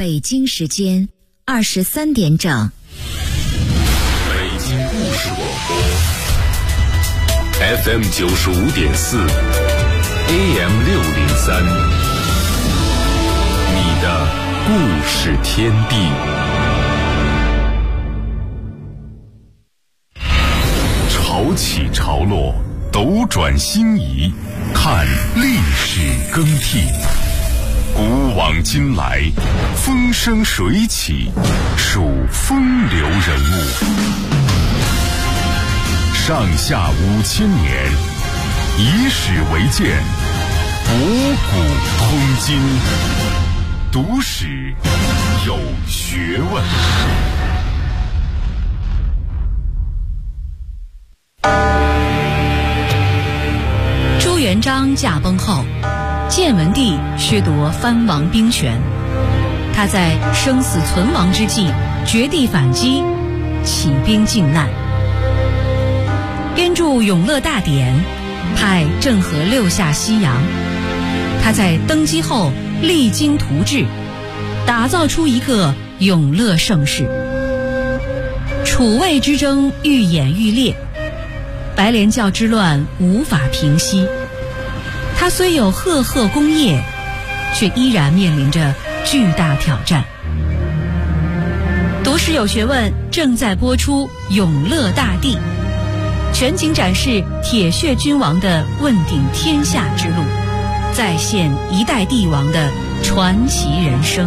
北京时间23点整。 北京故事广播 FM 95.4 AM 603，你的故事天地。潮起潮落，斗转星移，看历史更替。古往今来，风生水起，数风流人物。上下5000年，以史为鉴，博古通今，读史有学问。 朱元璋驾崩后，建文帝削夺藩王兵权，他在生死存亡之际绝地反击，起兵靖难，编著《永乐大典》，派郑和六下西洋。他在登基后励精图治，打造出一个永乐盛世。楚魏之争愈演愈烈，白莲教之乱无法平息。他虽有赫赫功业，却依然面临着巨大挑战。读史有学问正在播出《永乐大帝》，全景展示铁血君王的问鼎天下之路，再现一代帝王的传奇人生。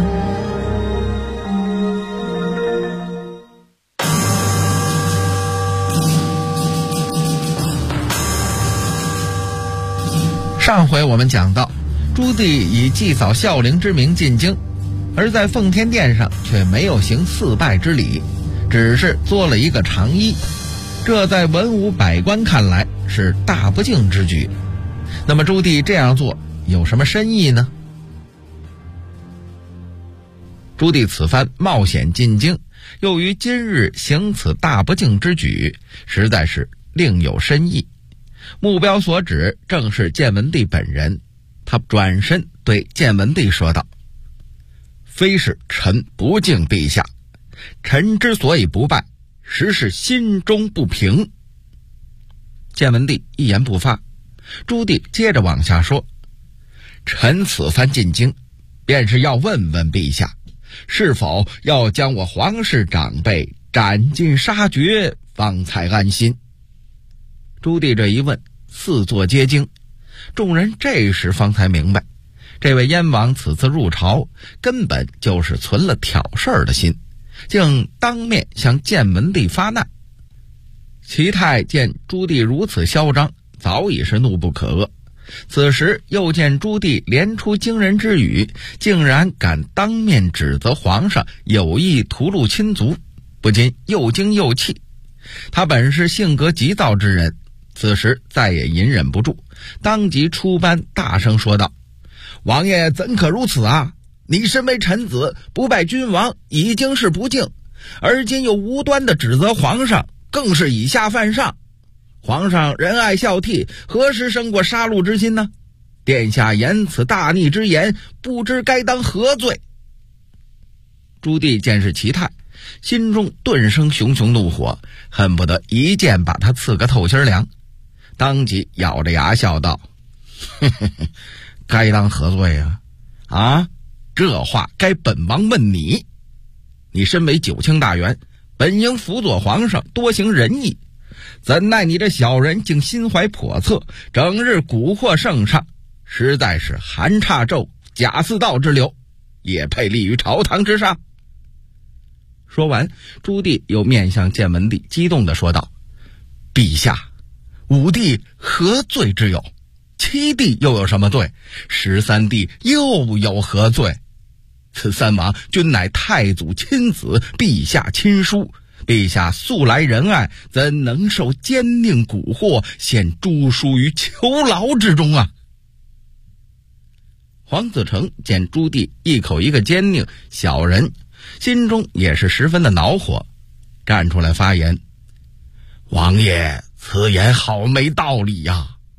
上回我们讲到，朱棣以祭扫孝陵之名进京，而在奉天殿上却没有行四拜之礼，只是作了一个长揖，这在文武百官看来是大不敬之举。那么朱棣这样做有什么深意呢？朱棣此番冒险进京，又于今日行此大不敬之举，实在是另有深意。目标所指正是建文帝本人，他转身对建文帝说道：非是臣不敬陛下，臣之所以不拜，实是心中不平。建文帝一言不发，朱棣接着往下说：臣此番进京，便是要问问陛下，是否要将我皇室长辈斩尽杀绝，方才安心。朱棣这一问，四座皆惊，众人这时方才明白，这位燕王此次入朝，根本就是存了挑事儿的心，竟当面向建文帝发难。齐泰见朱棣如此嚣张，早已是怒不可遏，此时又见朱棣连出惊人之语，竟然敢当面指责皇上有意屠戮亲族，不禁又惊又气。他本是性格急躁之人，此时再也隐忍不住，当即出班大声说道：王爷怎可如此啊！你身为臣子，不拜君王已经是不敬，而今又无端的指责皇上，更是以下犯上。皇上仁爱孝悌，何时生过杀戮之心呢？殿下言此大逆之言，不知该当何罪。朱棣见是齐泰，心中顿生熊熊怒火，恨不得一剑把他刺个透心凉，当即咬着牙笑道：该当何罪啊？这话该本王问你。你身为九卿大员，本应辅佐皇上多行仁义，怎奈你这小人竟心怀叵测，整日蛊惑圣上，实在是寒岔咒，假似道之流，也配立于朝堂之上。说完，朱棣又面向建文帝激动地说道：陛下，武帝何罪之有？七弟又有什么罪？13弟又有何罪？此三王均乃太祖亲子，陛下亲疏，陛下素来仁爱，怎能受奸佞蛊惑，陷诛书于囚牢之中啊？黄子成见朱棣一口一个奸佞小人，心中也是十分的恼火，站出来发言：王爷此言好没道理呀！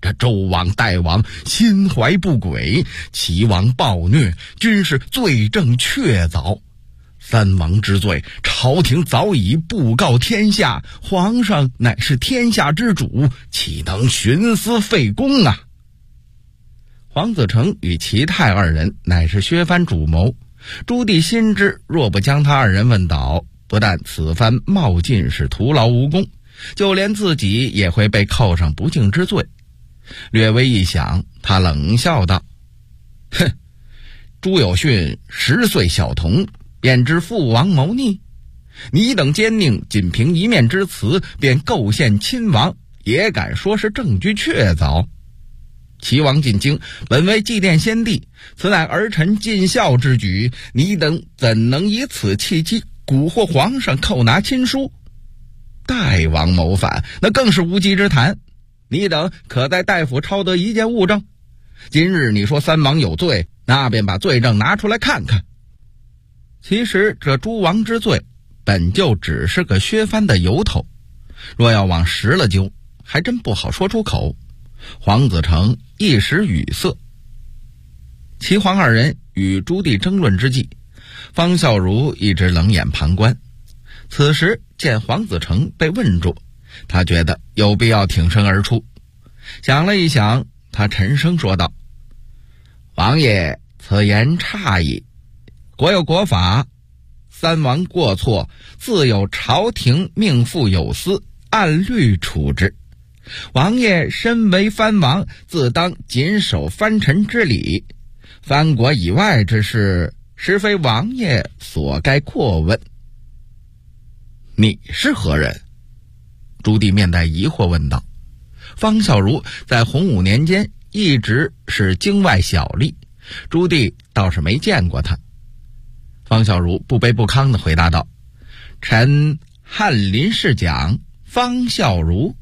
这周王代王心怀不轨，齐王暴虐，均是罪证确凿。三王之罪，朝廷早已布告天下，皇上乃是天下之主，岂能徇私废公啊？黄子成与齐泰二人乃是削藩主谋，朱棣心知若不将他二人问倒，不但此番冒进是徒劳无功，就连自己也会被扣上不敬之罪。略微一想，他冷笑道：哼，朱有训10岁小童，便知父王谋逆，你等奸佞仅凭一面之词便构陷亲王，也敢说是证据确凿？齐王进京本为祭奠先帝，此乃儿臣尽孝之举，你等怎能以此契机蛊惑皇上扣拿亲书？代王谋反，那更是无稽之谈，你等可在代府抄得一件物证？今日你说三王有罪，那便把罪证拿出来看看。其实这诸王之罪本就只是个削藩的由头，若要往实了究，还真不好说出口。黄子成一时语塞。齐黄二人与朱棣争论之际，方孝孺一直冷眼旁观。此时见黄子成被问住，他觉得有必要挺身而出。想了一想，他沉声说道：王爷此言差矣，国有国法，三王过错，自有朝廷命妇有司，按律处置。王爷身为藩王，自当谨守藩臣之礼，藩国以外之事，实非王爷所该过问。你是何人？朱棣面带疑惑问道。方孝孺在洪武年间一直是京外小吏，朱棣倒是没见过他。方孝孺不卑不亢地回答道：臣翰林侍讲方孝孺。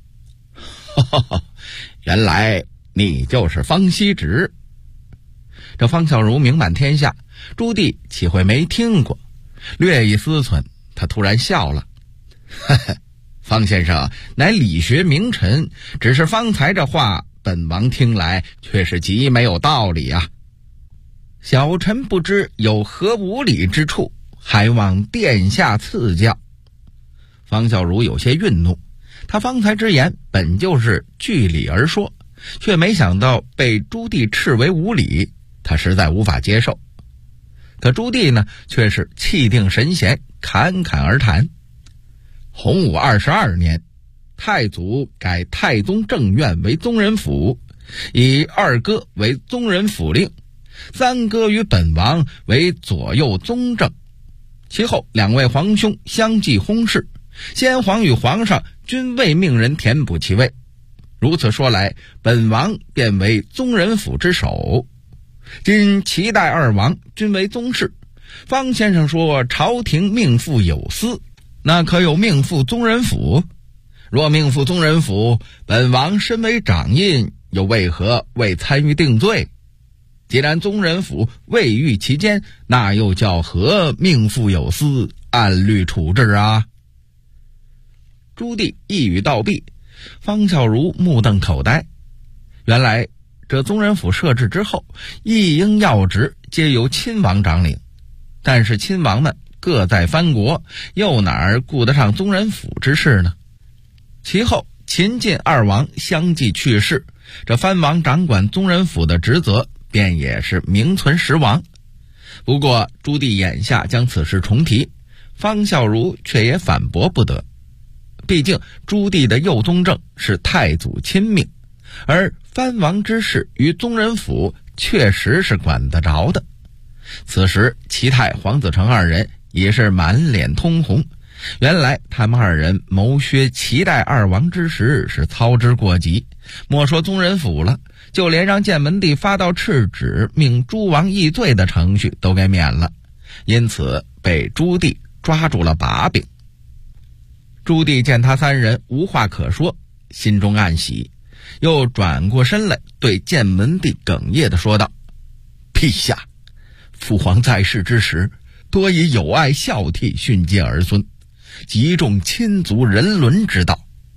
原来你就是方希直。这方孝孺名满天下，朱棣岂会没听过？略一思忖，他突然笑了：方先生乃理学名臣，只是方才这话本王听来却是极没有道理啊。小臣不知有何无理之处，还望殿下赐教。方孝孺有些愠怒，他方才之言本就是据理而说，却没想到被朱棣斥为无理，他实在无法接受。可朱棣呢，却是气定神闲，侃侃而谈。洪武22年，太祖改太宗正院为宗人府，以二哥为宗人府令，三哥与本王为左右宗正。其后两位皇兄相继薨逝，先皇与皇上均未命人填补其位。如此说来，本王便为宗人府之首。今齐代二王均为宗室，方先生说朝廷命妇有司，那可有命妇宗人府？若命妇宗人府，本王身为掌印，又为何未参与定罪？既然宗人府未遇其间，那又叫何命妇有司，按律处置啊？朱棣一语道毕，方孝孺目瞪口呆。原来这宗人府设置之后，一应要职皆由亲王掌领，但是亲王们各在藩国，又哪儿顾得上宗人府之事呢？其后秦晋二王相继去世，这藩王掌管宗人府的职责便也是名存实亡。不过朱棣眼下将此事重提，方孝孺却也反驳不得。毕竟朱棣的右宗正是太祖亲命，而藩王之事于宗人府确实是管得着的。此时齐泰、黄子成二人也是满脸通红，原来他们二人谋削齐代二王之时是操之过急，莫说宗人府了，就连让建文帝发到敕旨命诸王议罪的程序都给免了，因此被朱棣抓住了把柄。朱棣见他三人无话可说，心中暗喜，又转过身来对建文帝哽咽地说道：陛下，父皇在世之时，多以友爱孝悌训诫儿孙，极重亲族人伦之道。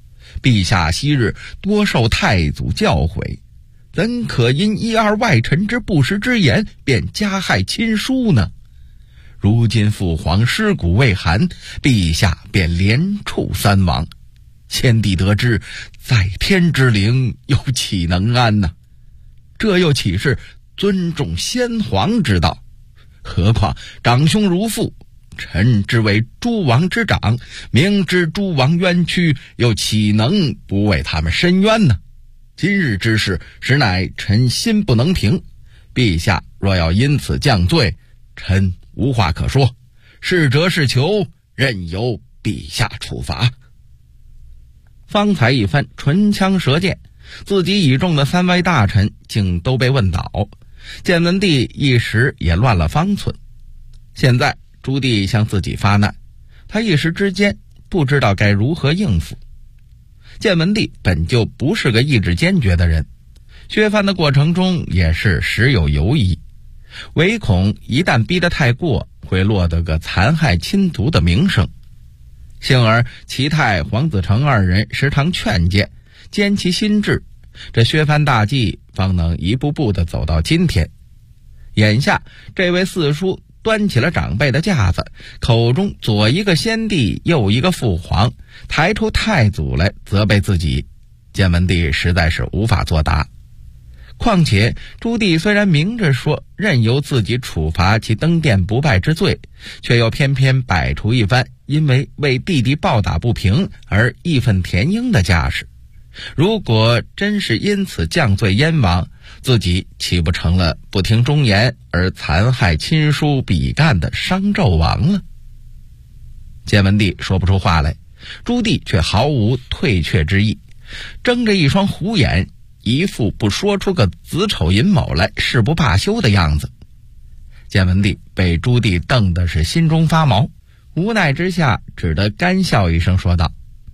陛下昔日多受太祖教诲，怎可因一二外臣之不实之言便加害亲疏呢？如今父皇尸骨未寒，陛下便连处3王，先帝得知，在天之灵又岂能安呢？这又岂是尊重先皇之道？何况长兄如父，臣之为诸王之长，明知诸王冤屈，又岂能不为他们申冤呢？今日之事，实乃臣心不能平。陛下若要因此降罪，臣无话可说，是折是求，任由陛下处罚。方才一番唇枪舌剑，自己倚重的3位大臣竟都被问倒，建文帝一时也乱了方寸。现在朱棣向自己发难，他一时之间不知道该如何应付。建文帝本就不是个意志坚决的人，削藩的过程中也是时有犹疑，唯恐一旦逼得太过，会落得个残害亲族的名声。幸而齐泰、黄子成2人时常劝谏，坚其心志，这削藩大计方能一步步地走到今天。眼下这位四叔端起了长辈的架子，口中左一个先帝，右一个父皇，抬出太祖来责备自己，建文帝实在是无法作答。况且朱棣虽然明着说任由自己处罚其登殿不拜之罪，却又偏偏摆出一番因为为弟弟暴打不平而义愤填膺的架势。如果真是因此降罪燕王，自己岂不成了不听忠言而残害亲疏比干的商纣王了？建文帝说不出话来，朱棣却毫无退却之意，睁着一双虎眼，一副不说出个子丑寅卯来誓不罢休的样子。建文帝被朱棣瞪的是心中发毛，无奈之下只得干笑一声说道：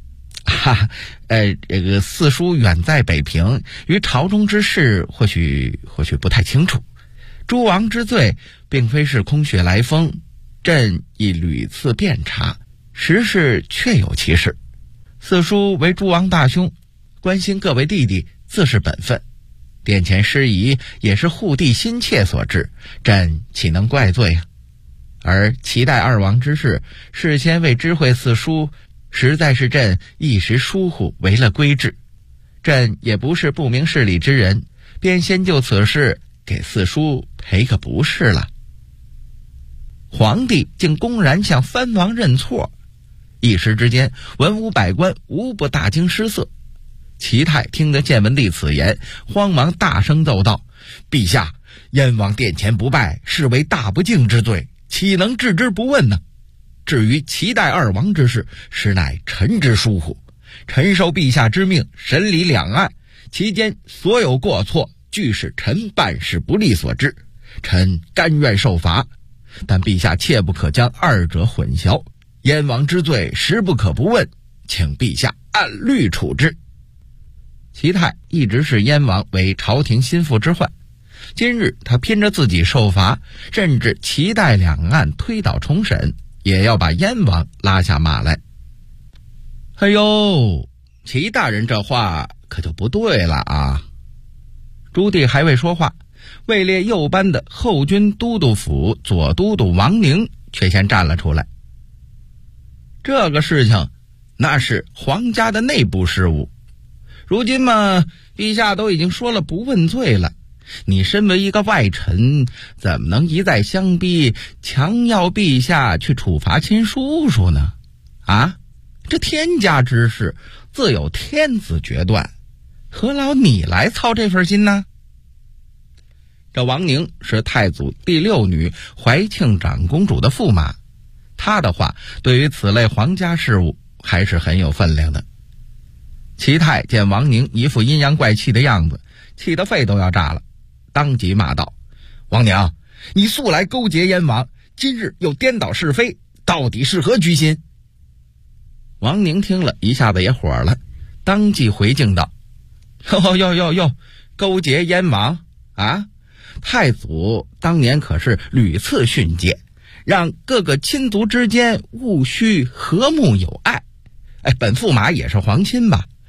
这个四叔远在北平，于朝中之事或许不太清楚。诸王之罪并非是空穴来风，朕亦屡次遍查，实是确有其事。四叔为诸王大兄，关心各位弟弟自是本分，殿前失仪也是护弟心切所致，朕岂能怪罪啊？而齐代2王之事，事先未知会四叔，实在是朕一时疏忽，违了规制。朕也不是不明事理之人，便先就此事给四叔赔个不是了。皇帝竟公然向藩王认错，一时之间文武百官无不大惊失色。齐泰听得建文帝此言，慌忙大声奏道：陛下，燕王殿前不拜，是为大不敬之罪，岂能置之不问呢？至于齐代2王之事，实乃臣之疏忽，臣受陛下之命审理两案，其间所有过错，俱是臣办事不力所致，臣甘愿受罚，但陛下切不可将2者混淆，燕王之罪实不可不问，请陛下按律处置。齐泰一直视燕王为朝廷心腹之患，今日他拼着自己受罚，甚至齐代2案推倒重审，也要把燕王拉下马来。哎呦，齐大人这话可就不对了啊！朱棣还未说话，位列右班的后军都督府左都督王宁却先站了出来。这个事情那是皇家的内部事务，如今嘛，陛下都已经说了不问罪了，你身为一个外臣，怎么能一再相逼，强要陛下去处罚亲叔叔呢？啊，这天家之事，自有天子决断，何劳你来操这份心呢？这王宁是太祖第6女怀庆长公主的驸马，他的话对于此类皇家事务还是很有分量的。齐泰见王宁一副阴阳怪气的样子，气得肺都要炸了，当即骂道：王娘，你素来勾结燕王，今日又颠倒是非，到底是何居心？王宁听了一下子也火了，当即回敬道：哟，勾结燕王啊！太祖当年可是屡次训诫，让各个亲族之间务须和睦友爱。本驸马也是皇亲吧，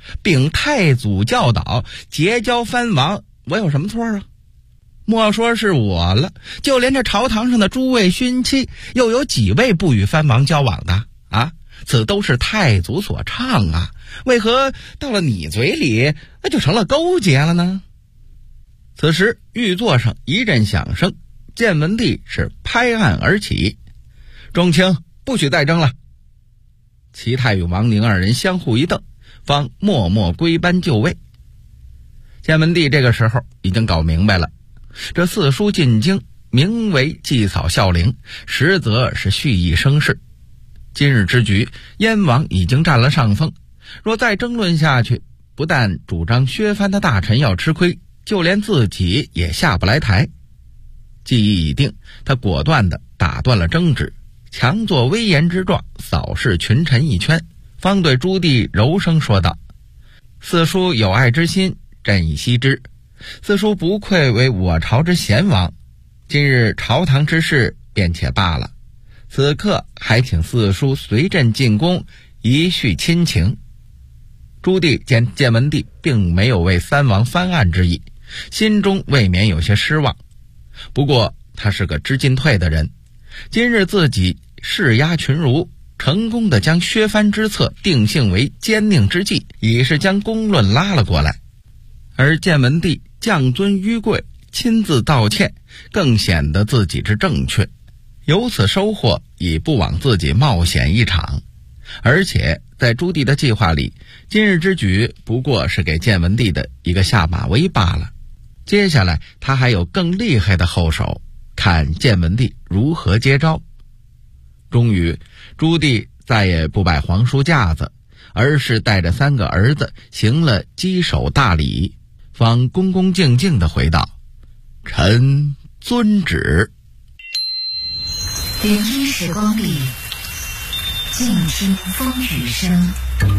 禀太祖教导结交藩王，我有什么错啊？莫说是我了，就连这朝堂上的诸位勋戚，又有几位不与藩王交往的啊？此都是太祖所倡啊，为何到了你嘴里，那就成了勾结了呢？此时御座上一阵响声，建文帝是拍案而起，众卿不许再争了。齐泰与王宁二人相互一瞪，方默默归班就位。建文帝这个时候已经搞明白了，这四书进京名为祭扫孝陵，实则是蓄意生事。今日之局，燕王已经占了上风，若再争论下去，不但主张削藩的大臣要吃亏，就连自己也下不来台。计议已定，他果断地打断了争执，强作威严之状，扫视群臣一圈，方对朱棣柔声说道：四叔有爱之心，朕已悉知。四叔不愧为我朝之贤王，今日朝堂之事便且罢了，此刻还请四叔随朕进宫，以叙亲情。朱棣见建文帝并没有为三王翻案之意，心中未免有些失望。不过他是个知进退的人，今日自己势压群儒，成功地将削藩之策定性为奸佞之计，已是将公论拉了过来。而建文帝降尊于贵，亲自道歉，更显得自己之正确，由此收获已不枉自己冒险一场。而且在朱棣的计划里，今日之举不过是给建文帝的一个下马威罢了。接下来他还有更厉害的后手，看建文帝如何接招。终于朱棣再也不摆皇叔架子，而是带着三个儿子行了稽首大礼，方恭恭敬敬地回道：臣遵旨。 点一时光里，静听风雨声，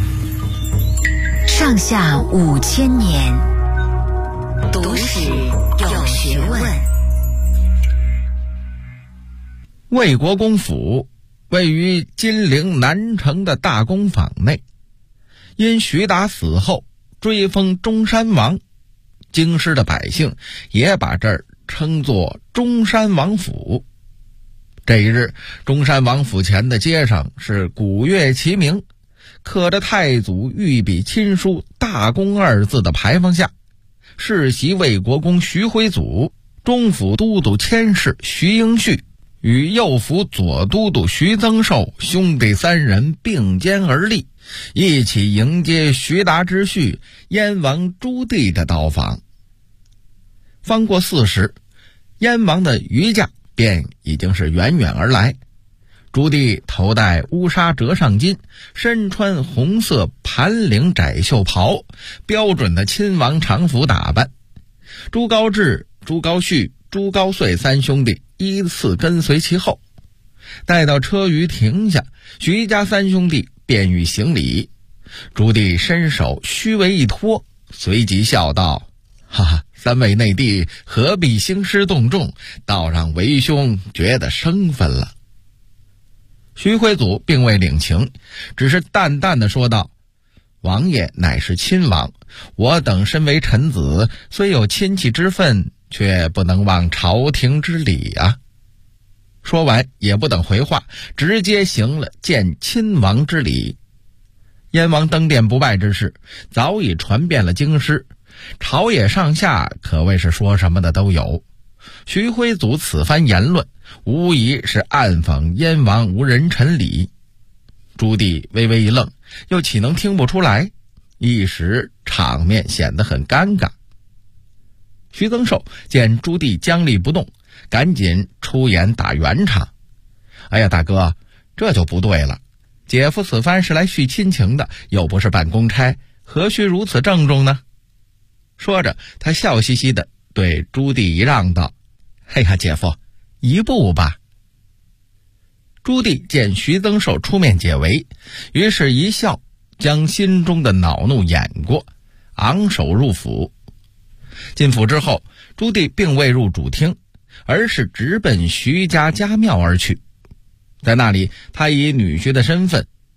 上下5000年，读史有学问。 魏国公府位于金陵南城的大公坊内，因徐达死后追封中山王，京师的百姓也把这儿称作中山王府。这一日，中山王府前的街上是鼓乐齐鸣，刻着太祖御笔亲书大公2字的牌坊下，世袭魏国公徐辉祖、中府都督佥事徐应旭与右府左都督徐增寿兄弟3人并肩而立，一起迎接徐达之婿燕王朱棣的到访。方过4时，燕王的御驾便已经是远远而来。朱棣头戴乌纱折上巾，身穿红色盘领窄袖袍，标准的亲王常服打扮。朱高炽、朱高煦、朱高燧3兄弟依次跟随其后。待到车舆停下，徐家3兄弟便欲行礼。朱棣伸手虚为一托，随即笑道：哈哈，3位内弟何必兴师动众，倒让为兄觉得生分了。徐辉祖并未领情，只是淡淡的说道：王爷乃是亲王，我等身为臣子，虽有亲戚之分，却不能忘朝廷之礼啊。说完也不等回话，直接行了见亲王之礼。燕王登殿不拜之事早已传遍了京师，朝野上下可谓是说什么的都有。徐辉祖此番言论无疑是暗讽燕王无人臣礼。朱棣微微一愣，又岂能听不出来？一时场面显得很尴尬。徐增寿见朱棣僵立不动，赶紧出言打圆场：哎呀大哥，这就不对了，姐夫此番是来续亲情的，又不是办公差，何须如此郑重呢？说着他笑嘻嘻地对朱棣一让道：哎呀姐夫，一步吧。朱棣见徐增寿出面解围，于是一笑，将心中的恼怒掩过，昂首入府。进府之后，朱棣并未入主厅，而是直奔徐家家庙而去。在那里，他以女婿的身份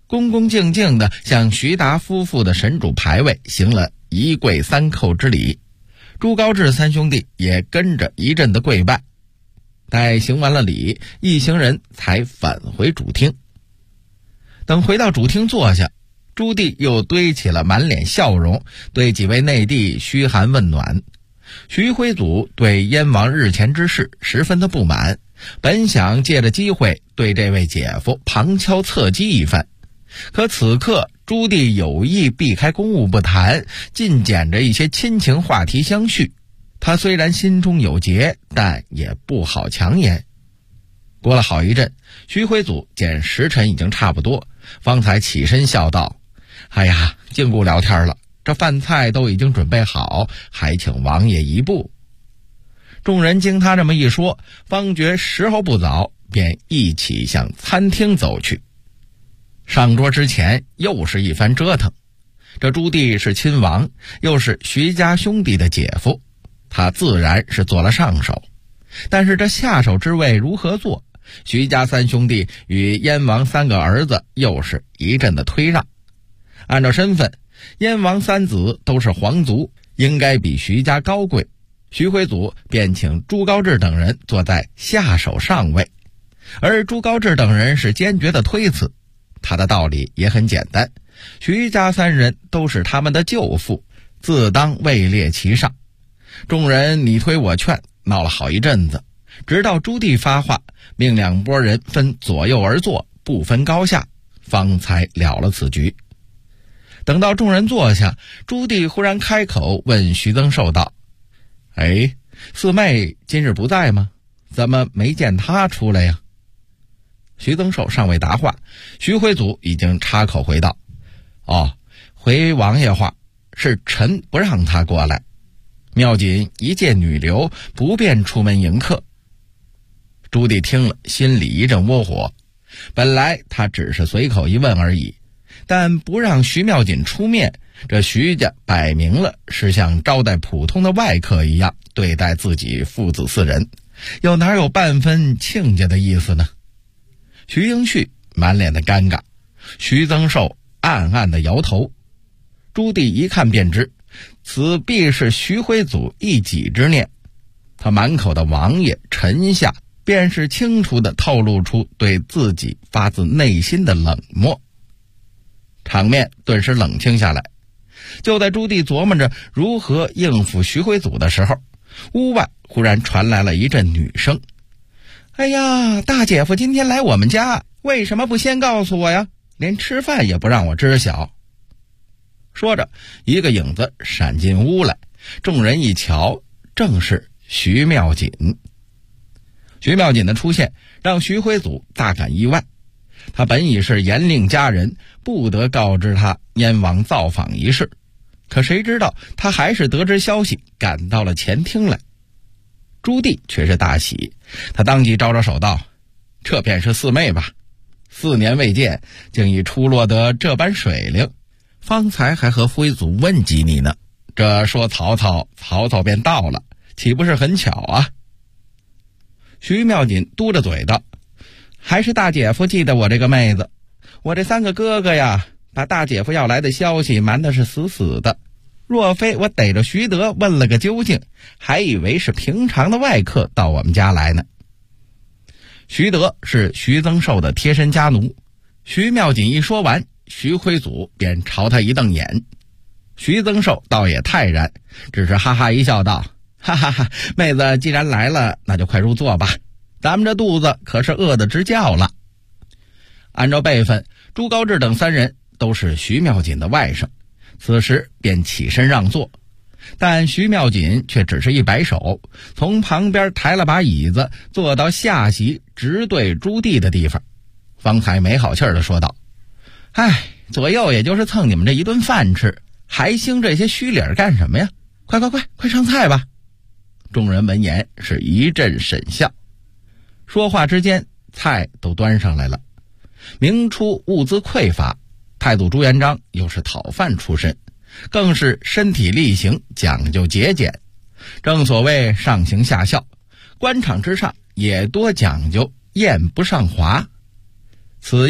恭恭敬敬地向徐达夫妇的神主牌位行了一跪三叩之礼。朱高炽三兄弟也跟着一阵的跪拜。待行完了礼，一行人才返回主厅。等回到主厅坐下，朱棣又堆起了满脸笑容，对几位内弟嘘寒问暖。徐徽祖对燕王日前之事十分的不满，本想借着机会对这位姐夫旁敲侧击一番，可此刻朱棣有意避开公务不谈，尽捡着一些亲情话题相续。他虽然心中有结，但也不好强言。过了好一阵，徐徽祖见时辰已经差不多，方才起身笑道：哎呀，禁锢聊天了，这饭菜都已经准备好，还请王爷一步。众人经他这么一说，方觉时候不早，便一起向餐厅走去。上桌之前又是一番折腾。这朱棣是亲王，又是徐家兄弟的姐夫，他自然是做了上手。但是这下手之位如何做，徐家三兄弟与燕王三个儿子又是一阵的推让。按照身份，燕王三子都是皇族，应该比徐家高贵。徐徽祖便请朱高炽等人坐在下手上位，而朱高炽等人是坚决的推辞。他的道理也很简单，徐家三人都是他们的舅父，自当位列其上。众人你推我劝，闹了好一阵子，直到朱棣发话，命两拨人分左右而坐，不分高下，方才了了此局。等到众人坐下，朱棣忽然开口问徐增寿道：哎，四妹今日不在吗？怎么没见她出来呀？徐增寿尚未答话，徐徽祖已经插口回道：回王爷话，是臣不让他过来。妙锦一介女流，不便出门迎客。朱棣听了，心里一阵窝火。本来他只是随口一问而已，但不让徐妙锦出面，这徐家摆明了是像招待普通的外客一样对待自己父子四人，又哪有半分亲家的意思呢？徐英旭满脸的尴尬，徐增寿暗暗的摇头。朱棣一看便知，此必是徐徽祖一己之念。他满口的王爷臣下，便是清楚地透露出对自己发自内心的冷漠。场面顿时冷清下来。就在朱棣琢磨着如何应付徐徽祖的时候，屋外忽然传来了一阵女声：哎呀，大姐夫今天来我们家，为什么不先告诉我呀？连吃饭也不让我知晓。说着，一个影子闪进屋来，众人一瞧，正是徐妙锦。徐妙锦的出现让徐徽祖大感意外，他本已是严令家人不得告知他燕王造访一事，可谁知道他还是得知消息，赶到了前厅来。朱棣却是大喜，他当即招招手道：这便是四妹吧，4年未见，竟已出落得这般水灵，方才还和徽祖问及你呢，这说曹操，曹操便到了，岂不是很巧啊？徐妙锦嘟着嘴道：还是大姐夫记得我这个妹子，我这3个哥哥呀，把大姐夫要来的消息瞒的是死死的，若非我逮着徐德问了个究竟，还以为是平常的外客到我们家来呢。徐德是徐增寿的贴身家奴，徐妙锦一说完，徐徽祖便朝他一瞪眼。徐增寿倒也泰然，只是哈哈一笑道：哈哈哈，妹子既然来了，那就快入座吧，咱们这肚子可是饿得直叫了。按照辈分，朱高炽等3人都是徐妙锦的外甥，此时便起身让座，但徐妙锦却只是一摆手，从旁边抬了把椅子，坐到下席直对朱棣的地方，方才没好气儿地说道：哎，左右也就是蹭你们这一顿饭吃，还兴这些虚理儿干什么呀？快上菜吧。众人闻言是一阵沈笑。说话之间，菜都端上来了。明初物资匮乏，太祖朱元璋又是讨饭出身，更是身体力行，讲究节俭。正所谓上行下效，官场之上也多讲究宴不上华。此宴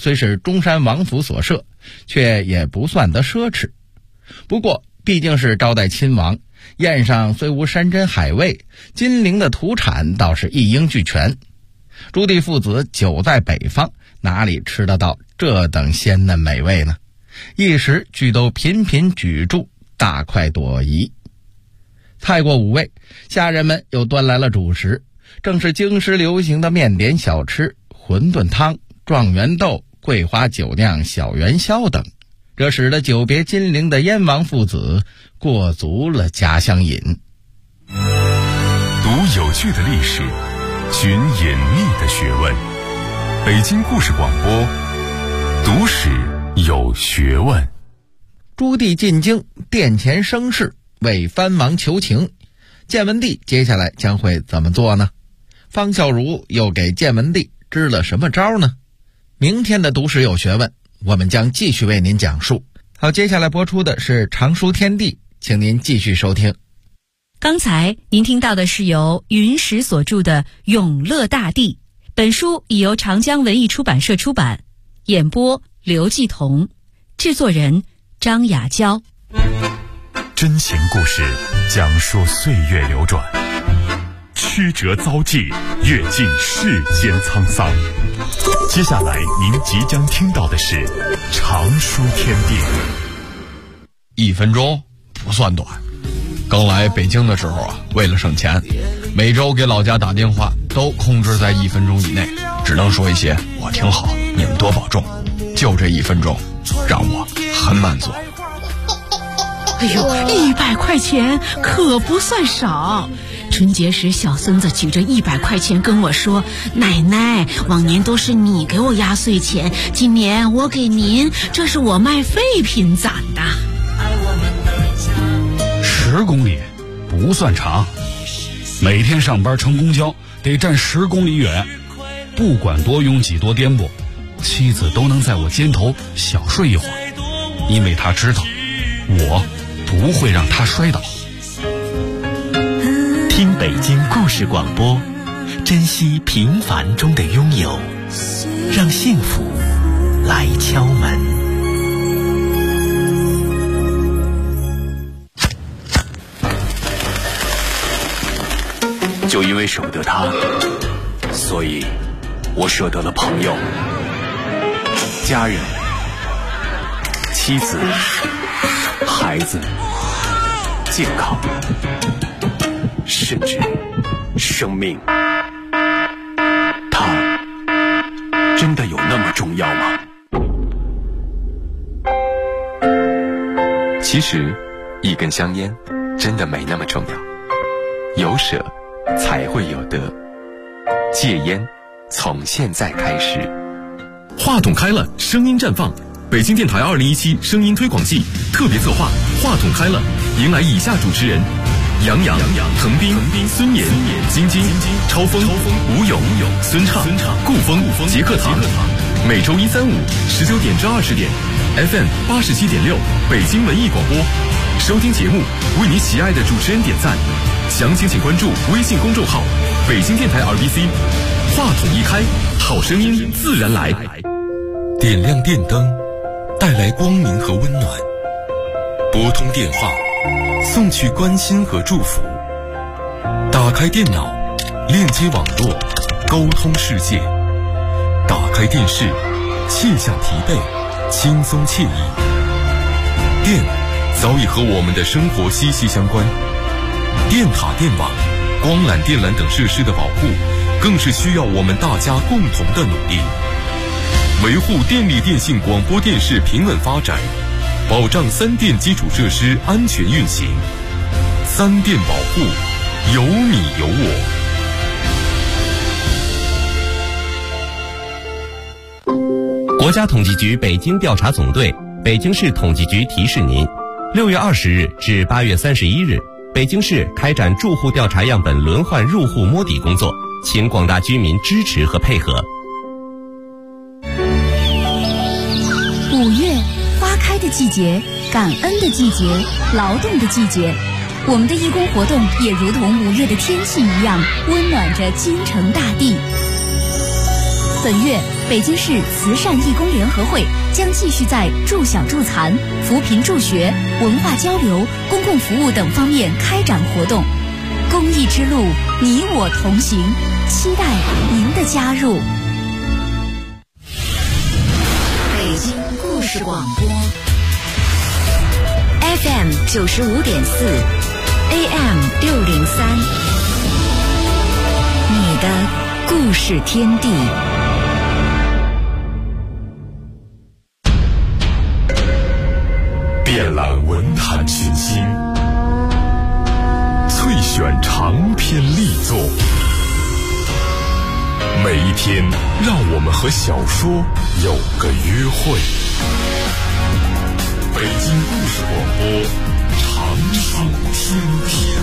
虽是中山王府所设，却也不算得奢侈。不过毕竟是招待亲王，宴上虽无山珍海味，金陵的土产倒是一应俱全。朱棣父子久在北方，哪里吃得到这等鲜嫩美味呢？一时俱都频频举箸，大快朵颐。菜过五味，下人们又端来了主食，正是京师流行的面点小吃，馄饨汤、状元豆、桂花酒酿小元宵等。这使得久别金陵的燕王父子过足了家乡瘾。 读有趣的历史，寻隐秘的学问。北京故事广播，读史有学问。 朱棣进京殿前生事，为藩王求情，建文帝接下来将会怎么做呢？方孝孺又给建文帝支了什么招呢？明天的读史有学问，我们将继续为您讲述。好，接下来播出的是常书天地，请您继续收听。 刚才您听到的是由云石所著的《永乐大帝》，本书已由长江文艺出版社出版，演播刘继彤，制作人张雅娇。 真情故事讲述岁月流转，曲折遭际，阅尽世间沧桑。接下来您即将听到的是常书天地。 1分钟不算短。刚来北京的时候啊，为了省钱，每周给老家打电话都控制在1分钟以内，只能说一些我挺好，你们多保重。就这1分钟让我很满足。 哎呦，100块钱可不算少。春节时小孙子举着100块钱跟我说，奶奶，往年都是你给我压岁钱，今年我给您，这是我卖废品攒的。 10公里不算长，每天上班乘公交得站10公里远，不管多拥挤多颠簸，妻子都能在我肩头小睡一会儿，因为她知道我不会让她摔倒。 听北京故事广播，珍惜平凡中的拥有，让幸福来敲门。 就因为舍不得他，所以我舍得了朋友、家人、妻子、孩子、健康，甚至生命。他真的有那么重要吗？ 其实一根香烟真的没那么重要，有舍才会有得。戒烟从现在开始。 话筒开了，声音绽放。北京电台2017声音推广季特别策划话筒开了，迎来以下主持人：杨洋、滕斌、孙岩、晶晶、超风、吴勇、孙畅、顾风、杰克堂。每周1、3、5 19点至20点 FM 87.6北京文艺广播。收听节目，为你喜爱的主持人点赞。详情请关注微信公众号北京电台 RBC。 话筒一开，好声音自然来。 点亮电灯，带来光明和温暖；拨通电话，送去关心和祝福；打开电脑，链接网络，沟通世界；打开电视，卸下疲惫，轻松惬意。电早已和我们的生活息息相关，电塔、电网、光缆、电缆等设施的保护，更是需要我们大家共同的努力。维护电力电信广播电视平稳发展，保障3电基础设施安全运行。3电保护，有你有我。国家统计局北京调查总队、北京市统计局提示您：6月20日至8月31日，北京市开展住户调查样本轮换入户摸底工作，请广大居民支持和配合。 5月，花开的季节，感恩的季节，劳动的季节。我们的义工活动也如同5月的天气一样，温暖着京城大地。本月， 北京市慈善义工联合会将继续在助小助残、扶贫助学、文化交流、公共服务等方面开展活动。公益之路，你我同行，期待您的加入。 北京故事广播 FM 95.4 AM 603，你的故事天地。 遍览文坛群星，萃选长篇力作，每一天让我们和小说有个约会。北京故事广播，长寿天地。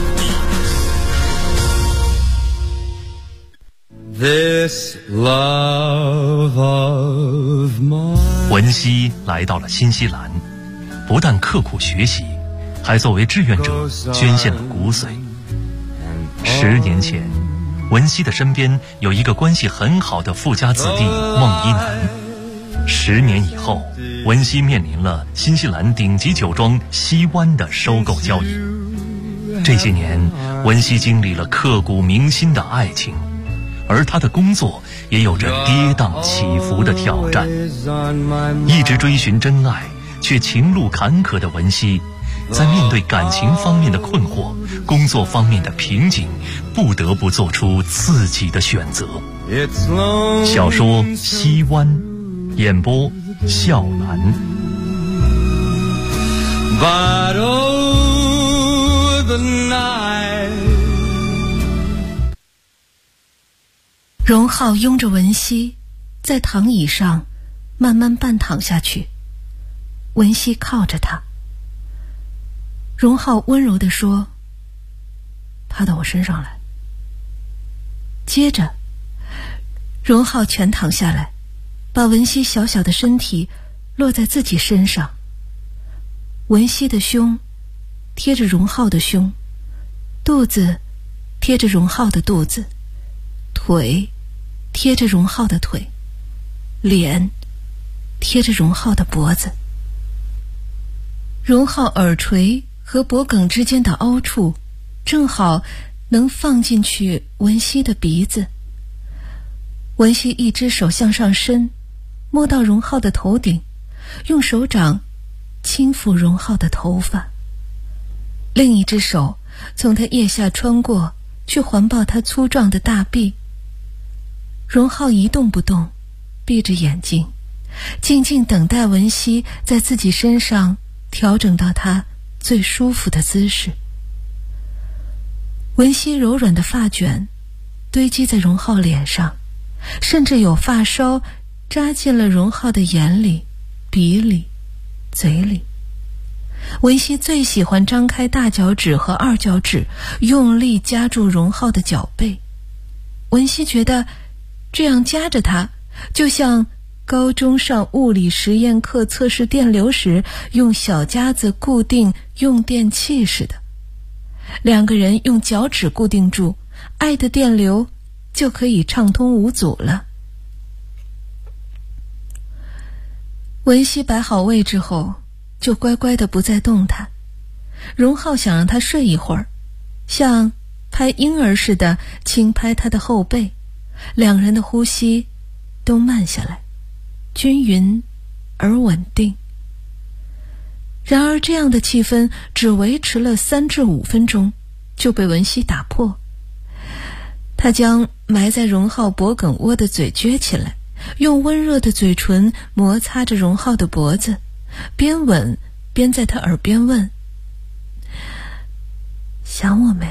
This love of mine。 文熙来到了新西兰，不但刻苦学习，还作为志愿者捐献了骨髓。10年前，文熙的身边有一个关系很好的富家子弟孟一楠。10年以后，文熙面临了新西兰顶级酒庄西湾的收购交易。这些年，文熙经历了刻骨铭心的爱情，而他的工作也有着跌宕起伏的挑战。一直追寻真爱却情路坎坷的文熙，在面对感情方面的困惑、工作方面的瓶颈，不得不做出自己的选择。小说《西湾》，演播笑兰。 But oh, the night。 荣浩拥着文熙，在躺椅上慢慢半躺下去。文熙靠着他。荣浩温柔地说：“趴到我身上来。”接着，荣浩全躺下来，把文熙小小的身体落在自己身上。文熙的胸贴着荣浩的胸，肚子贴着荣浩的肚子，腿贴着荣浩的腿，脸贴着荣浩的脖子。荣浩耳垂和脖梗之间的凹处正好能放进去文熙的鼻子。文熙一只手向上伸，摸到荣浩的头顶，用手掌轻抚荣浩的头发，另一只手从他腋下穿过，去环抱他粗壮的大臂。荣浩一动不动，闭着眼睛，静静等待文熙在自己身上调整到他最舒服的姿势。文熙柔软的发卷堆积在荣浩脸上，甚至有发梢扎进了荣浩的眼里、鼻里、嘴里。文熙最喜欢张开大脚趾和二脚趾，用力夹住荣浩的脚背。文熙觉得这样夹着他，就像高中上物理实验课测试电流时用小夹子固定用电器似的。两个人用脚趾固定住，爱的电流就可以畅通无阻了。文熙摆好位置后，就乖乖地不再动弹。荣浩想让他睡一会儿，像拍婴儿似的轻拍他的后背，两人的呼吸都慢下来，均匀而稳定。然而这样的气氛只维持了3至5分钟，就被文熙打破。他将埋在荣浩脖梗窝的嘴撅起来，用温热的嘴唇摩擦着荣浩的脖子，边吻边在他耳边问：“想我没？”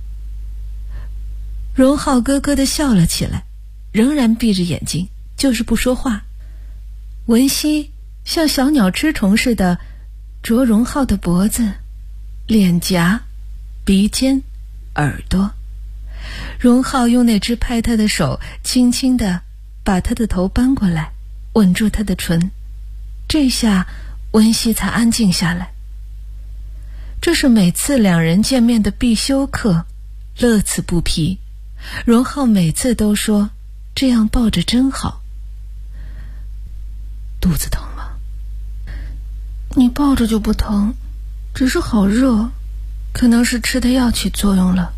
荣浩咯咯地笑了起来，仍然闭着眼睛，就是不说话。文熙像小鸟吃虫似的啄荣浩的脖子、脸颊、鼻尖、耳朵。荣浩用那只拍他的手轻轻地把他的头扳过来，吻住他的唇。这下文熙才安静下来。这是每次两人见面的必修课，乐此不疲。荣浩每次都说这样抱着真好。 肚子疼吗？你抱着就不疼，只是好热，可能是吃的药起作用了。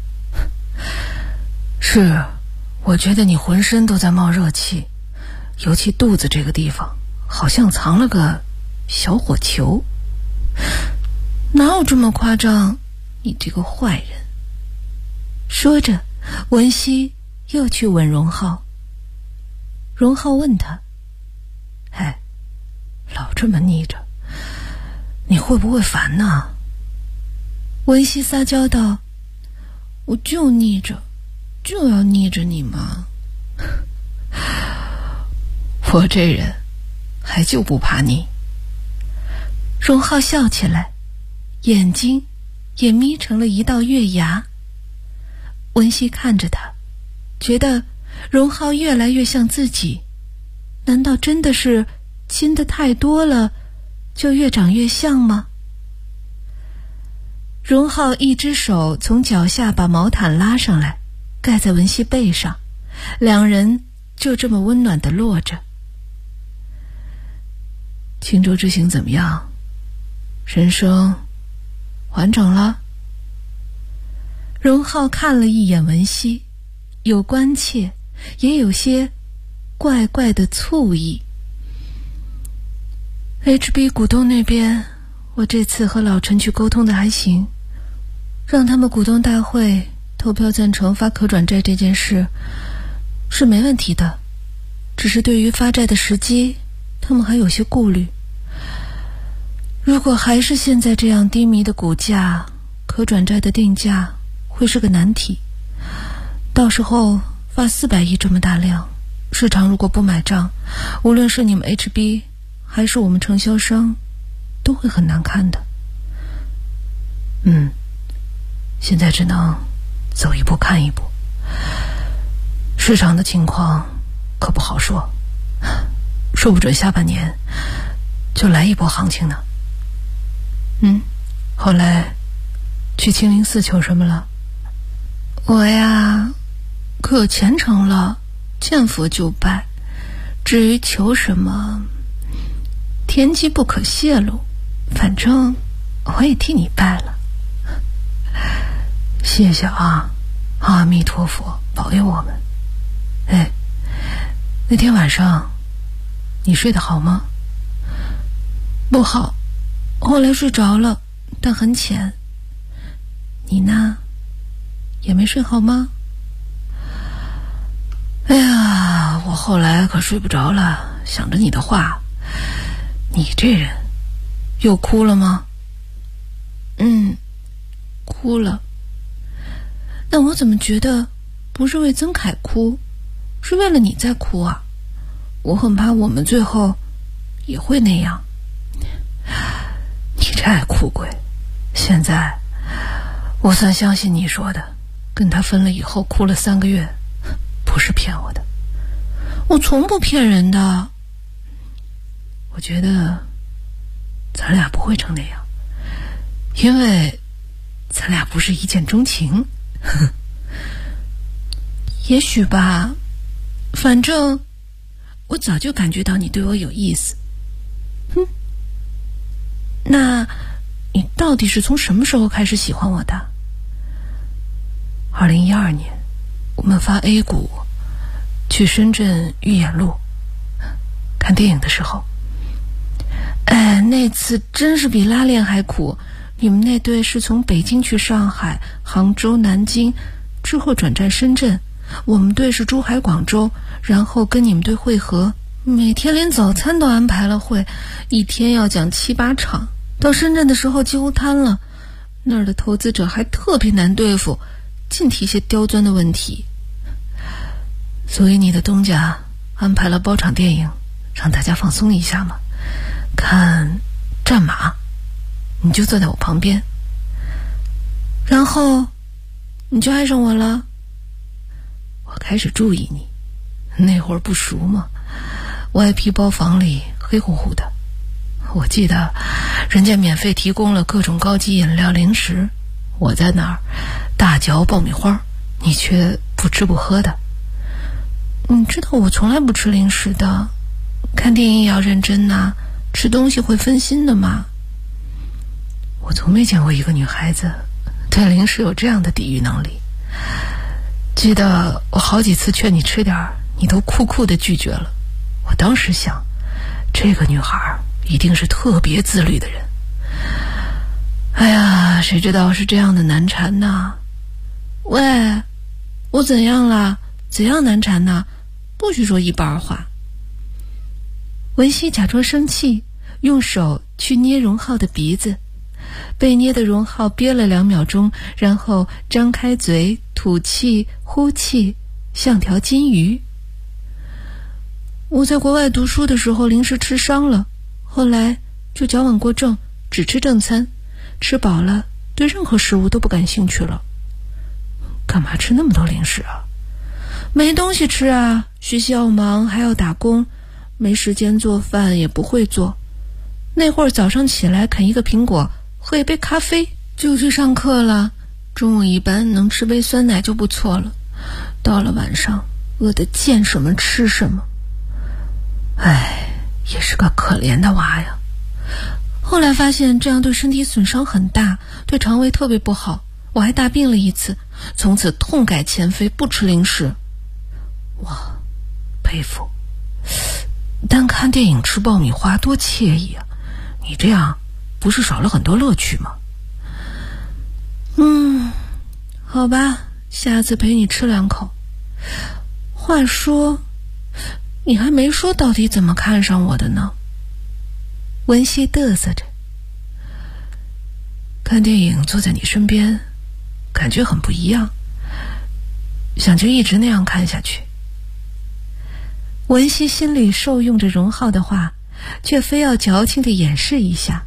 是，我觉得你浑身都在冒热气，尤其肚子这个地方好像藏了个小火球。哪有这么夸张，你这个坏人。说着，文熙又去吻荣浩。荣浩问他，哎，老这么腻着，你会不会烦呢？文熙撒娇道，我就腻着，就要腻着你嘛。我这人还就不怕腻。荣浩笑起来，眼睛也眯成了一道月牙。文熙看着他，觉得荣浩越来越像自己，难道真的是亲得太多了，就越长越像吗？荣浩一只手从脚下把毛毯拉上来，盖在文熙背上，两人就这么温暖地落着。青州之行怎么样？人生完整了？荣浩看了一眼文熙，有关切，也有些怪怪的醋意。HB 股东那边，我这次和老陈去沟通的还行，让他们股东大会投票赞成发可转债这件事是没问题的，只是对于发债的时机，他们还有些顾虑。如果还是现在这样低迷的股价，可转债的定价会是个难题。到时候发400亿这么大量，市场如果不买账，无论是你们 HB 还是我们承销商，都会很难看的。现在只能走一步看一步，市场的情况可不好说，说不准下半年就来一波行情呢。后来去清灵寺求什么了？我呀，可虔诚了，见佛就拜。至于求什么，天机不可泄露，反正我也替你拜了。谢谢啊，阿弥陀佛保佑我们。哎，那天晚上你睡得好吗？不好，后来睡着了，但很浅。你呢，也没睡好吗？哎呀，我后来可睡不着了，想着你的话。你这人又哭了吗？哭了。但我怎么觉得不是为曾凯哭，是为了你在哭啊？我很怕我们最后也会那样。你这爱哭鬼，现在我算相信你说的，跟他分了以后哭了3个月，不是骗我的。我从不骗人的。我觉得咱俩不会成那样，因为咱俩不是一见钟情。也许吧，反正我早就感觉到你对我有意思。那你到底是从什么时候开始喜欢我的？2012年我们发 A 股去深圳豫演路看电影的时候，那次真是比拉练还苦。你们那队是从北京去上海、杭州、南京，之后转战深圳。我们队是珠海、广州，然后跟你们队会合，每天连早餐都安排了会，一天要讲7、8场。到深圳的时候几乎瘫了，那儿的投资者还特别难对付，净提些刁钻的问题。所以你的东家安排了包场电影，让大家放松一下嘛。看战马，你就坐在我旁边，然后你就爱上我了。我开始注意你，那会儿不熟嘛，外皮包房里黑乎乎的。我记得人家免费提供了各种高级饮料零食，我在那儿大嚼爆米花，你却不吃不喝的。你知道我从来不吃零食的， 看电影也要认真呐，吃东西会分心的嘛。我从没见过一个女孩子对零食有这样的抵御能力。记得我好几次劝你吃点儿，你都酷酷地拒绝了。我当时想，这个女孩一定是特别自律的人。哎呀，谁知道是这样的难缠呢？喂，我怎样了？怎样难缠呢？不许说一半话。文熙假装生气，用手去捏荣浩的鼻子。被捏的荣浩憋了2秒钟，然后张开嘴吐气呼气，像条金鱼。我在国外读书的时候零食吃伤了，后来就矫枉过正，只吃正餐，吃饱了对任何食物都不感兴趣了。干嘛吃那么多零食啊？没东西吃啊，学习要忙还要打工，没时间做饭也不会做。那会儿早上起来啃一个苹果，喝一杯咖啡就去上课了，中午一般能吃杯酸奶就不错了，到了晚上饿得见什么吃什么。唉，也是个可怜的娃呀。后来发现这样对身体损伤很大，对肠胃特别不好，我还大病了一次，从此痛改前非，不吃零食。哇，佩服。单看电影吃爆米花多惬意啊，你这样不是少了很多乐趣吗？好吧，下次陪你吃2口。话说，你还没说到底怎么看上我的呢？文熙嘚瑟着。看电影坐在你身边，感觉很不一样，想就一直那样看下去。文熙心里受用着荣浩的话，却非要矫情地掩饰一下。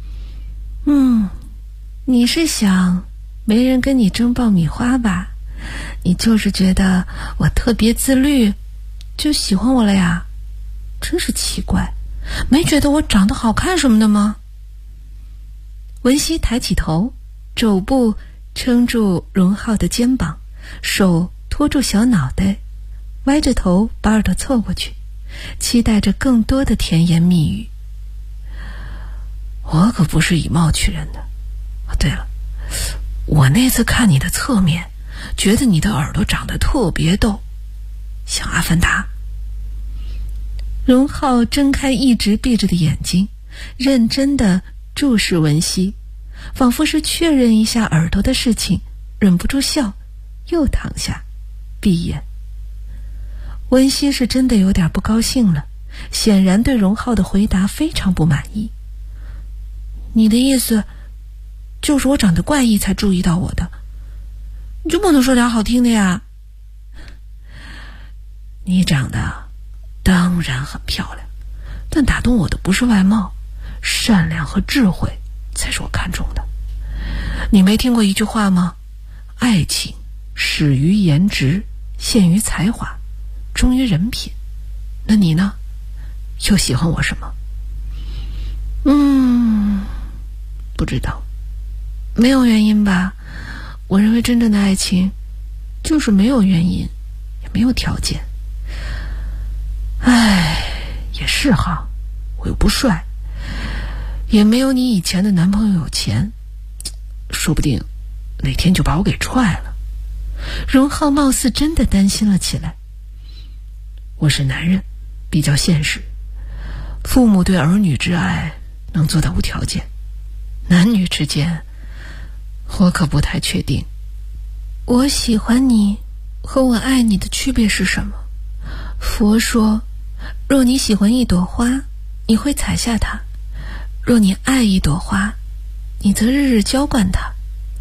你是想没人跟你争爆米花吧？你就是觉得我特别自律，就喜欢我了呀？真是奇怪，没觉得我长得好看什么的吗？文熙抬起头，肘部撑住荣浩的肩膀，手托住小脑袋，歪着头把耳朵凑过去，期待着更多的甜言蜜语。我可不是以貌取人的。对了，我那次看你的侧面，觉得你的耳朵长得特别逗，像阿凡达。荣浩睁开一直闭着的眼睛，认真地注视文熙，仿佛是确认一下耳朵的事情，忍不住笑，又躺下闭眼。文熙是真的有点不高兴了，显然对荣浩的回答非常不满意。你的意思就是我长得怪异才注意到我的，你就不能说点好听的呀？你长得当然很漂亮，但打动我的不是外貌，善良和智慧才是我看中的。你没听过一句话吗？爱情始于颜值，陷于才华，忠于人品。那你呢？又喜欢我什么？不知道，没有原因吧。我认为真正的爱情就是没有原因，也没有条件。也是哈，我又不帅，也没有你以前的男朋友有钱，说不定哪天就把我给踹了。荣浩貌似真的担心了起来。我是男人，比较现实，父母对儿女之爱能做到无条件，男女之间我可不太确定。我喜欢你和我爱你的区别是什么？佛说，若你喜欢一朵花，你会采下它；若你爱一朵花，你则日日浇灌它。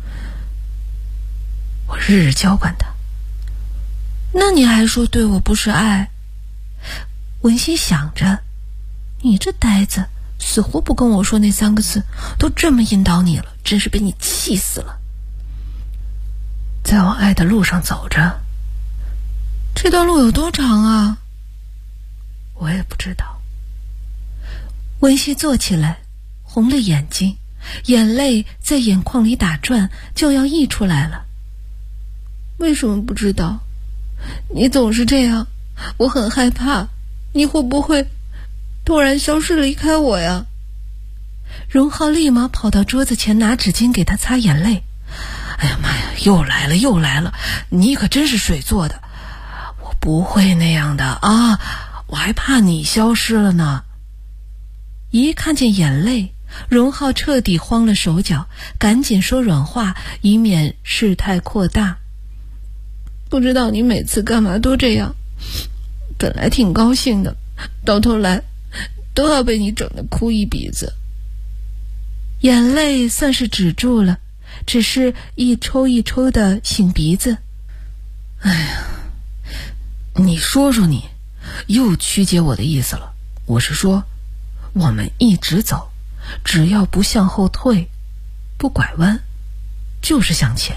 我日日浇灌它，那你还说对我不是爱？文熙想着，你这呆子死活不跟我说那3个字，都这么引导你了，真是被你气死了。在往爱的路上走着，这段路有多长啊？我也不知道。文熙坐起来，红了眼睛，眼泪在眼眶里打转，就要溢出来了。为什么不知道？你总是这样，我很害怕，你会不会突然消失离开我呀。 荣浩立马跑到桌子前拿纸巾给他擦眼泪。 哎呀妈呀，又来了，你可真是水做的，我不会那样的啊，我还怕你消失了呢。 一看见眼泪，荣浩彻底慌了手脚，赶紧说软话，以免事态扩大。 不知道你每次干嘛都这样，本来挺高兴的，到头来都要被你整得哭一鼻子。 眼泪算是止住了，只是一抽一抽的擤鼻子。 哎呀，你说你又曲解我的意思了。我是说，我们一直走，只要不向后退，不拐弯，就是向前。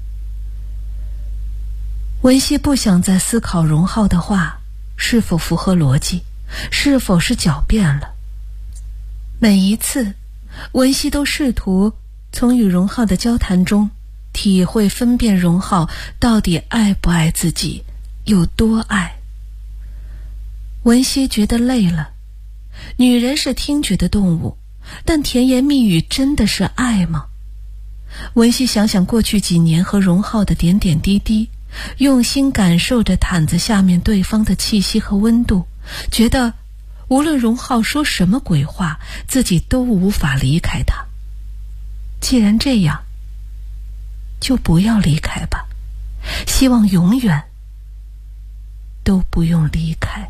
文熙不想再思考荣浩的话是否符合逻辑，是否是狡辩了。每一次文熙都试图从与荣浩的交谈中体会分辨荣浩到底爱不爱自己，有多爱。文熙觉得累了，女人是听觉的动物，但甜言蜜语真的是爱吗？文熙想想过去几年和荣浩的点点滴滴，用心感受着毯子下面对方的气息和温度，觉得无论荣浩说什么鬼话，自己都无法离开他。既然这样，就不要离开吧，希望永远都不用离开。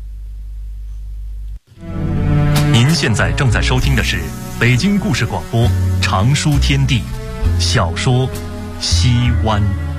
您现在正在收听的是北京故事广播长书天地小说《西湾》。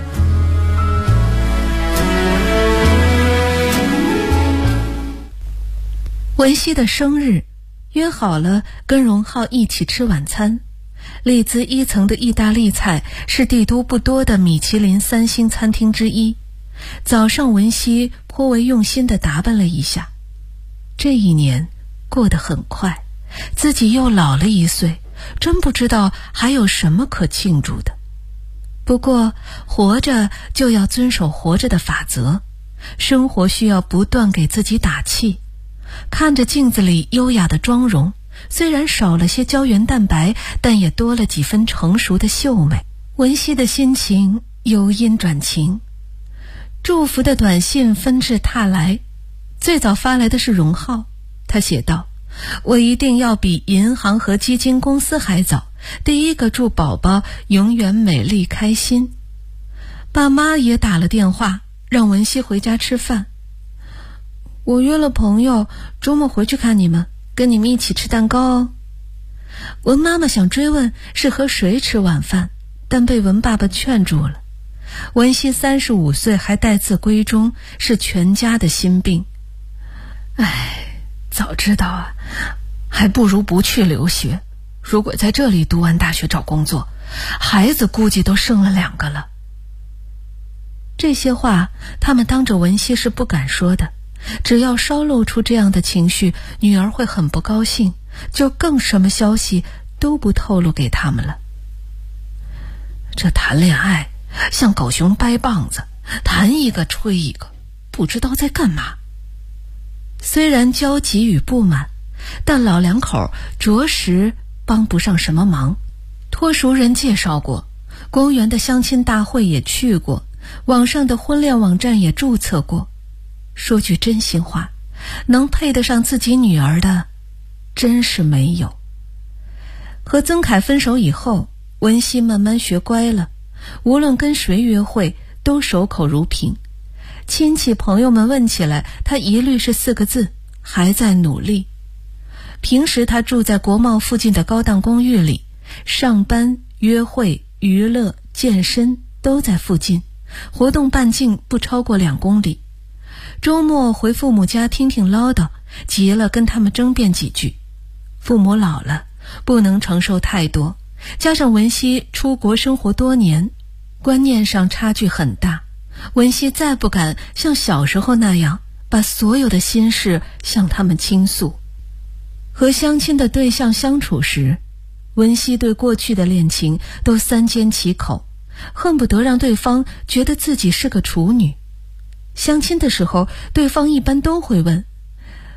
文熙的生日，约好了跟荣浩一起吃晚餐。丽兹1层的意大利菜是地都不多的米其林3星餐厅之一。早上文熙颇为用心地打扮了一下。这一年过得很快，自己又老了1岁，真不知道还有什么可庆祝的。不过活着就要遵守活着的法则，生活需要不断给自己打气。看着镜子里优雅的妆容，虽然少了些胶原蛋白，但也多了几分成熟的秀美。文熙的心情由阴转晴，祝福的短信纷至沓来。最早发来的是荣浩，他写道：我一定要比银行和基金公司还早，第一个祝宝宝永远美丽开心。爸妈也打了电话，让文熙回家吃饭。我约了朋友，周末回去看你们，跟你们一起吃蛋糕哦。文妈妈想追问是和谁吃晚饭，但被文爸爸劝住了。文熙35岁还待字闺中，是全家的心病。唉，早知道啊，还不如不去留学。如果在这里读完大学找工作，孩子估计都生了2个了。这些话他们当着文熙是不敢说的，只要稍露出这样的情绪，女儿会很不高兴，就更什么消息都不透露给他们了。这谈恋爱像狗熊掰棒子，谈一个吹一个，不知道在干嘛。虽然焦急与不满，但老两口着实帮不上什么忙。托熟人介绍过，公园的相亲大会也去过，网上的婚恋网站也注册过。说句真心话，能配得上自己女儿的真是没有。和曾凯分手以后，文熙慢慢学乖了，无论跟谁约会都守口如瓶。亲戚朋友们问起来，他一律是4个字：还在努力。平时他住在国贸附近的高档公寓里，上班、约会、娱乐、健身都在附近，活动半径不超过2公里。周末回父母家听听唠叨，急了跟他们争辩几句。父母老了，不能承受太多，加上文熙出国生活多年，观念上差距很大。文熙再不敢像小时候那样把所有的心事向他们倾诉。和相亲的对象相处时，文熙对过去的恋情都3缄其口，恨不得让对方觉得自己是个处女。相亲的时候，对方一般都会问：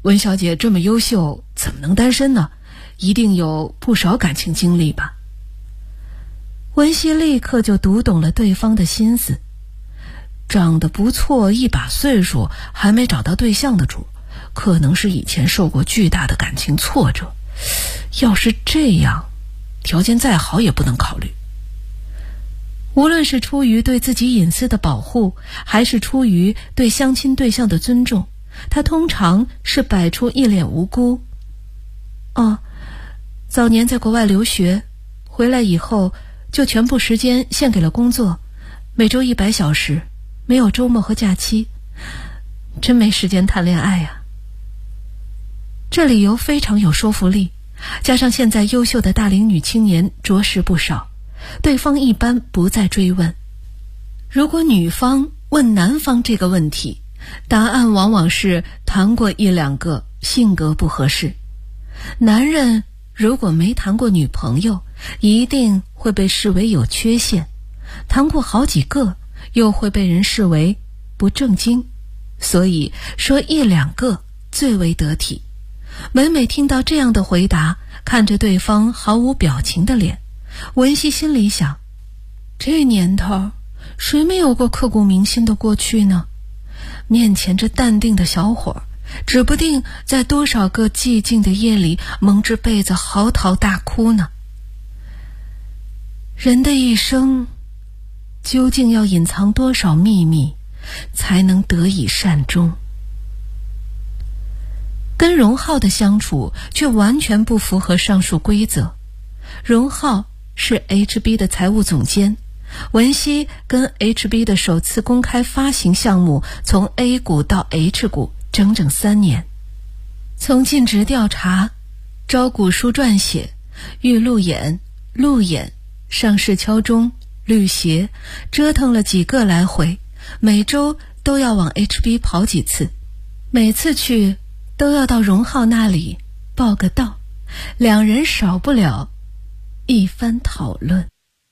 文小姐这么优秀，怎么能单身呢？一定有不少感情经历吧。文熙立刻就读懂了对方的心思，长得不错，一把岁数还没找到对象的主，可能是以前受过巨大的感情挫折。要是这样，条件再好也不能考虑。无论是出于对自己隐私的保护，还是出于对相亲对象的尊重，他通常是摆出一脸无辜。早年在国外留学，回来以后就全部时间献给了工作，每周100小时，没有周末和假期，真没时间谈恋爱呀。这理由非常有说服力，加上现在优秀的大龄女青年着实不少，对方一般不再追问。如果女方问男方这个问题，答案往往是谈过1-2个，性格不合适。男人如果没谈过女朋友，一定会被视为有缺陷，谈过好几个又会被人视为不正经，所以说1-2个最为得体。每每听到这样的回答，看着对方毫无表情的脸，文熙心里想，这年头谁没有过刻骨铭心的过去呢？面前这淡定的小伙，指不定在多少个寂静的夜里蒙着被子嚎啕大哭呢。人的一生究竟要隐藏多少秘密，才能得以善终？跟荣浩的相处却完全不符合上述规则。荣浩是 HB 的财务总监，文熙跟 HB 的首次公开发行项目从 A 股到 H 股整整3年，从尽职调查、招股书撰写、预路演、路演、上市敲钟、绿鞋，折腾了几个来回，每周都要往 HB 跑几次，每次去都要到荣浩那里报个到，两人少不了一番讨论。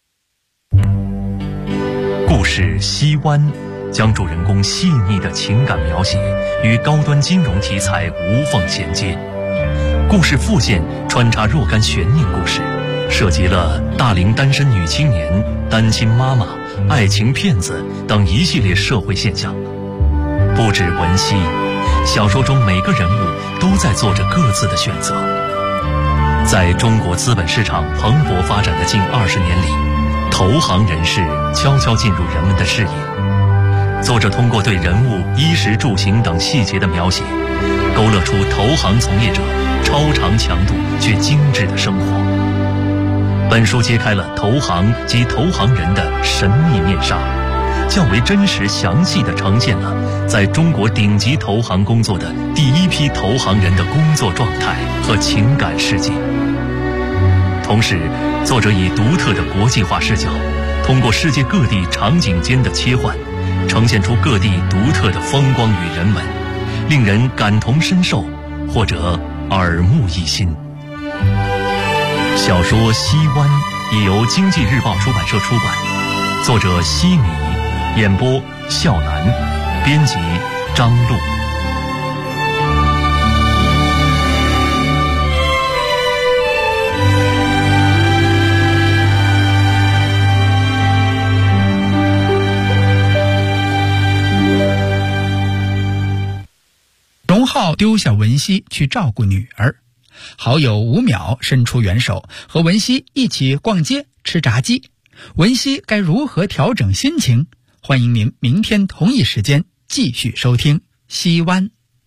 故事《西湾》将主人公细腻的情感描写与高端金融题材无缝衔接。故事副线穿插若干悬念故事，涉及了大龄单身女青年、单亲妈妈、爱情骗子等一系列社会现象。不止文熙，小说中每个人物都在做着各自的选择。在中国资本市场蓬勃发展的近20年里，投行人士悄悄进入人们的视野。作者通过对人物衣食住行等细节的描写，勾勒出投行从业者超长强度却精致的生活。本书揭开了投行及投行人的神秘面纱，较为真实详细地呈现了在中国顶级投行工作的第一批投行人的工作状态和情感世界。同时，作者以独特的国际化视角，通过世界各地场景间的切换，呈现出各地独特的风光与人文，令人感同身受或者耳目一新。小说《西湾》已由经济日报出版社出版，作者西米，演播笑南，编辑张璐。 荣浩丢下文熙去照顾女儿，好友吴淼伸出援手，和文熙一起逛街吃炸鸡。文熙该如何调整心情？欢迎您明天同一时间继续收听《西湾》。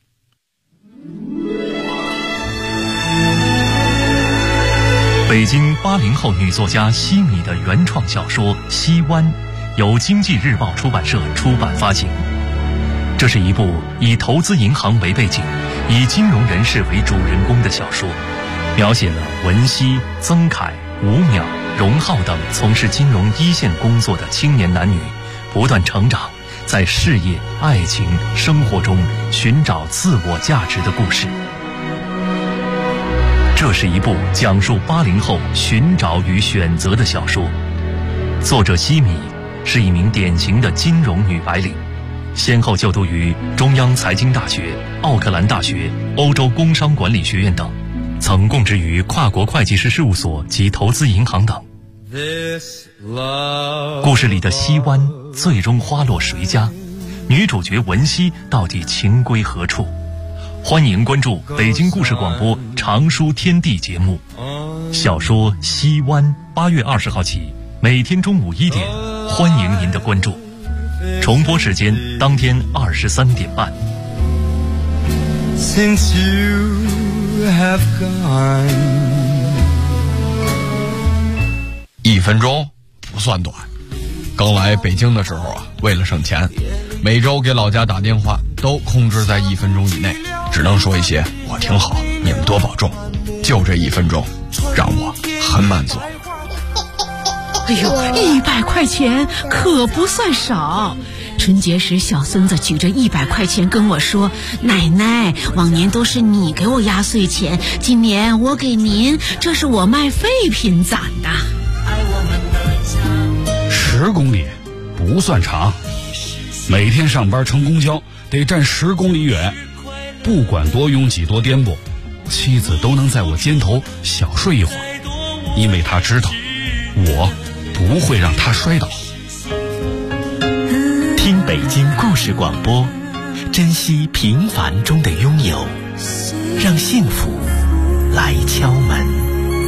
北京80后女作家西米的原创小说《西湾》，由经济日报出版社出版发行。这是一部以投资银行为背景，以金融人士为主人公的小说，描写了文熙、曾凯、吴淼、荣浩等从事金融一线工作的青年男女不断成长，在事业、爱情、生活中寻找自我价值的故事。这是一部讲述80后寻找与选择的小说。作者西米是一名典型的金融女白领， 先后就读于中央财经大学、奥克兰大学、欧洲工商管理学院等，曾供职于跨国会计师事务所及投资银行等。故事里的西湾最终花落谁家？女主角文熙到底情归何处？欢迎关注北京故事广播长书天地节目。小说《西湾》8月20号起，每天中午1点，欢迎您的关注。重播时间当天23点半。 Since you have gone， 1分钟不算短。刚来北京的时候啊，为了省钱，每周给老家打电话都控制在1分钟以内，只能说一些我挺好，你们多保重。就这1分钟，让我很满足。 哎呦，100块钱可不算少。春节时，小孙子举着100块钱跟我说：“奶奶，往年都是你给我压岁钱，今年我给您，这是我卖废品攒的。” 10公里不算长，每天上班乘公交得站10公里远，不管多拥挤多颠簸，妻子都能在我肩头小睡一会儿，因为她知道我不会让她摔倒。 听北京故事广播，珍惜平凡中的拥有，让幸福来敲门。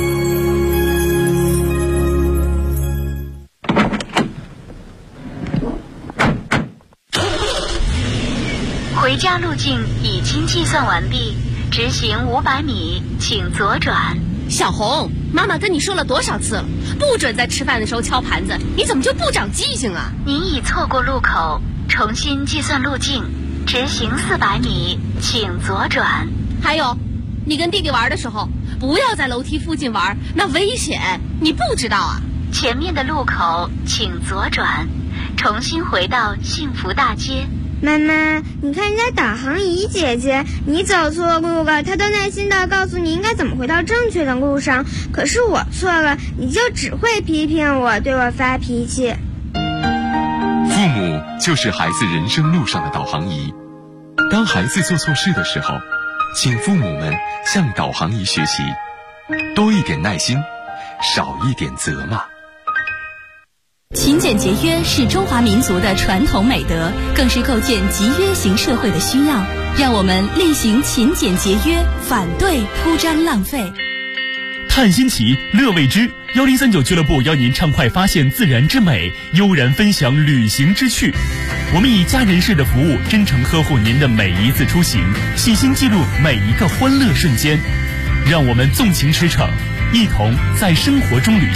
回家路径已经计算完毕，直行500米，请左转。 小红，妈妈跟你说了多少次了，不准在吃饭的时候敲盘子，你怎么就不长记性啊？ 您已错过路口，重新计算路径，直行400米，请左转。 还有，你跟弟弟玩的时候，不要在楼梯附近玩，那危险，你不知道啊？ 前面的路口请左转，重新回到幸福大街。 妈妈，你看人家导航仪姐姐，你走错路了，她都耐心地告诉你应该怎么回到正确的路上。可是我错了，你就只会批评我，对我发脾气。 父母就是孩子人生路上的导航仪。当孩子做错事的时候，请父母们向导航仪学习，多一点耐心，少一点责骂。 勤俭节约是中华民族的传统美德，更是构建集约型社会的需要。让我们厉行勤俭节约，反对铺张浪费。 探新奇，乐未知，1039俱乐部邀您畅快发现自然之美，悠然分享旅行之趣。我们以家人式的服务，真诚呵护您的每一次出行，细心记录每一个欢乐瞬间。让我们纵情驰骋，一同在生活中旅行。